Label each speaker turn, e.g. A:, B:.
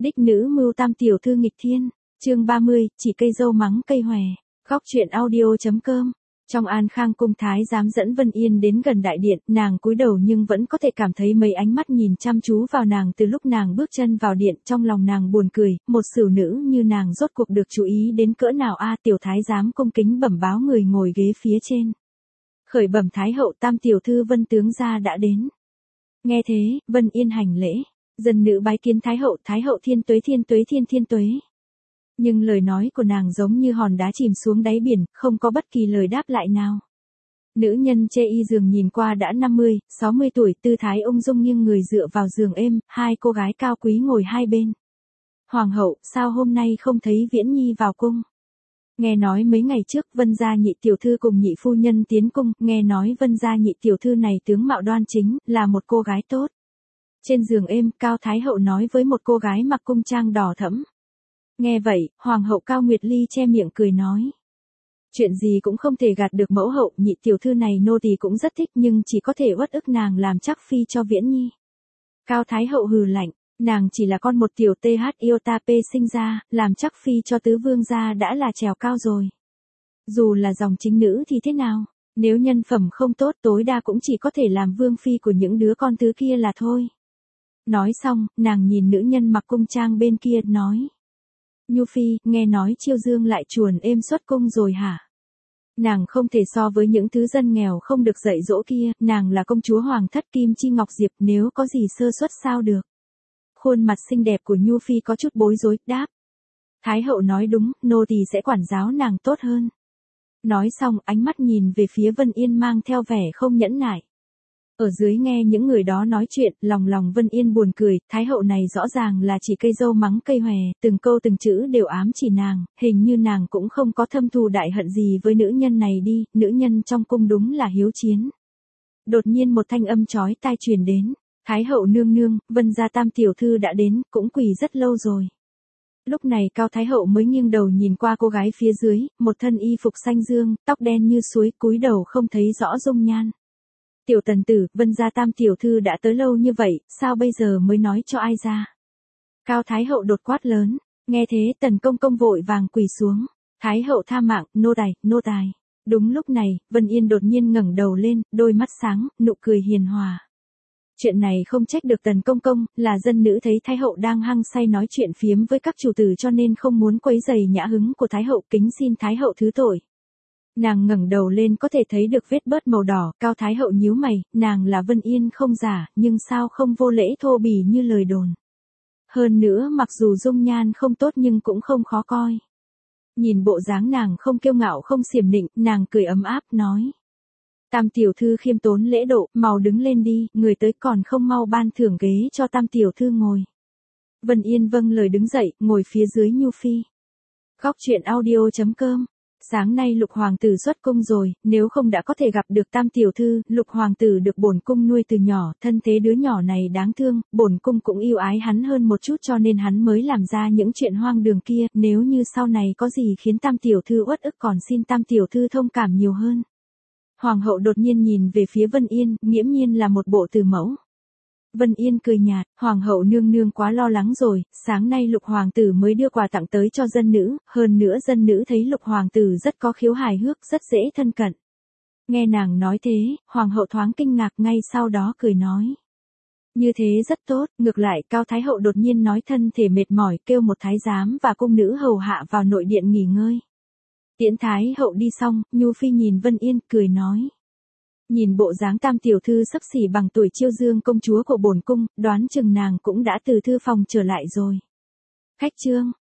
A: Đích nữ mưu tam tiểu thư nghịch thiên, chương 30, chỉ cây dâu mắng cây hòe. Góc truyện audio.com. Trong An Khang cung thái giám dẫn Vân Yên đến gần đại điện, nàng cúi đầu nhưng vẫn có thể cảm thấy mấy ánh mắt nhìn chăm chú vào nàng từ lúc nàng bước chân vào điện. Trong lòng nàng buồn cười, một sửu nữ như nàng rốt cuộc được chú ý đến cỡ nào a. Tiểu thái giám cung kính bẩm báo người ngồi ghế phía trên. Khởi bẩm thái hậu, tam tiểu thư Vân tướng gia đã đến. Nghe thế, Vân Yên hành lễ. Dân nữ bái kiến thái hậu thiên tuế thiên tuế. Nhưng lời nói của nàng giống như hòn đá chìm xuống đáy biển, không có bất kỳ lời đáp lại nào. Nữ nhân chê y giường nhìn qua đã 50, 60 tuổi, tư thái ung dung nghiêng người dựa vào giường êm, hai cô gái cao quý ngồi hai bên. Hoàng hậu, sao hôm nay không thấy Viễn Nhi vào cung? Nghe nói mấy ngày trước Vân gia nhị tiểu thư cùng nhị phu nhân tiến cung, nghe nói Vân gia nhị tiểu thư này tướng mạo đoan chính, là một cô gái tốt. Trên giường êm, Cao Thái hậu nói với một cô gái mặc cung trang đỏ thẫm. Nghe vậy, Hoàng hậu Cao Nguyệt Ly che miệng cười nói. Chuyện gì cũng không thể gạt được mẫu hậu, nhị tiểu thư này nô tỳ cũng rất thích nhưng chỉ có thể uất ức nàng làm chắc phi cho Viễn Nhi. Cao Thái hậu hừ lạnh, nàng chỉ là con một tiểu th iota p sinh ra, làm chắc phi cho tứ vương gia đã là trèo cao rồi. Dù là dòng chính nữ thì thế nào, nếu nhân phẩm không tốt tối đa cũng chỉ có thể làm vương phi của những đứa con thứ kia là thôi. Nói xong, nàng nhìn nữ nhân mặc cung trang bên kia, nói. Nhu phi, nghe nói Chiêu Dương lại chuồn êm xuất cung rồi hả? Nàng không thể so với những thứ dân nghèo không được dạy dỗ kia, nàng là công chúa hoàng thất Kim Chi Ngọc Diệp, nếu có gì sơ suất sao được. Khuôn mặt xinh đẹp của Nhu phi có chút bối rối, đáp. Thái hậu nói đúng, nô tỳ sẽ quản giáo nàng tốt hơn. Nói xong, ánh mắt nhìn về phía Vân Yên mang theo vẻ không nhẫn nại. Ở dưới nghe những người đó nói chuyện, lòng Vân Yên buồn cười, thái hậu này rõ ràng là chỉ cây dâu mắng cây hòe, từng câu từng chữ đều ám chỉ nàng, hình như nàng cũng không có thâm thù đại hận gì với nữ nhân này đi, nữ nhân trong cung đúng là hiếu chiến. Đột nhiên một thanh âm chói tai truyền đến, thái hậu nương nương, Vân gia tam tiểu thư đã đến, cũng quỳ rất lâu rồi. Lúc này Cao Thái hậu mới nghiêng đầu nhìn qua cô gái phía dưới, một thân y phục xanh dương, tóc đen như suối, cúi đầu không thấy rõ dung nhan. Tiểu tần tử, Vân gia tam tiểu thư đã tới lâu như vậy, sao bây giờ mới nói cho ai ra? Cao Thái hậu đột quát lớn, nghe thế Tần công công vội vàng quỳ xuống. Thái hậu tha mạng, nô tài. Đúng lúc này, Vân Yên đột nhiên ngẩng đầu lên, đôi mắt sáng, nụ cười hiền hòa. Chuyện này không trách được Tần công công, là dân nữ thấy Thái hậu đang hăng say nói chuyện phiếm với các chủ tử cho nên không muốn quấy rầy nhã hứng của Thái hậu, kính xin Thái hậu thứ tội. Nàng ngẩng đầu lên có thể thấy được vết bớt màu đỏ, Cao Thái hậu nhíu mày, nàng là Vân Yên không giả, nhưng sao không vô lễ thô bỉ như lời đồn. Hơn nữa mặc dù dung nhan không tốt nhưng cũng không khó coi. Nhìn bộ dáng nàng không kiêu ngạo không xiểm nịnh, nàng cười ấm áp nói. Tam tiểu thư khiêm tốn lễ độ, mau đứng lên đi, người tới còn không mau ban thưởng ghế cho tam tiểu thư ngồi. Vân Yên vâng lời đứng dậy, ngồi phía dưới Nhu phi. Góc truyện audio.com. Sáng nay Lục hoàng tử xuất cung rồi, nếu không đã có thể gặp được tam tiểu thư, Lục hoàng tử được bổn cung nuôi từ nhỏ, thân thế đứa nhỏ này đáng thương, bổn cung cũng yêu ái hắn hơn một chút cho nên hắn mới làm ra những chuyện hoang đường kia, nếu như sau này có gì khiến tam tiểu thư uất ức còn xin tam tiểu thư thông cảm nhiều hơn. Hoàng hậu đột nhiên nhìn về phía Vân Yên, nghiễm nhiên là một bộ từ mẫu. Vân Yên cười nhạt, hoàng hậu nương nương quá lo lắng rồi, sáng nay Lục hoàng tử mới đưa quà tặng tới cho dân nữ, hơn nữa dân nữ thấy Lục hoàng tử rất có khiếu hài hước, rất dễ thân cận. Nghe nàng nói thế, hoàng hậu thoáng kinh ngạc ngay sau đó cười nói. Như thế rất tốt, ngược lại Cao Thái hậu đột nhiên nói thân thể mệt mỏi kêu một thái giám và cung nữ hầu hạ vào nội điện nghỉ ngơi. Tiễn Thái hậu đi xong, Nhu phi nhìn Vân Yên cười nói. Nhìn bộ dáng tam tiểu thư xấp xỉ bằng tuổi Chiêu Dương công chúa của bổn cung, đoán chừng nàng cũng đã từ thư phòng trở lại rồi. Khách trương,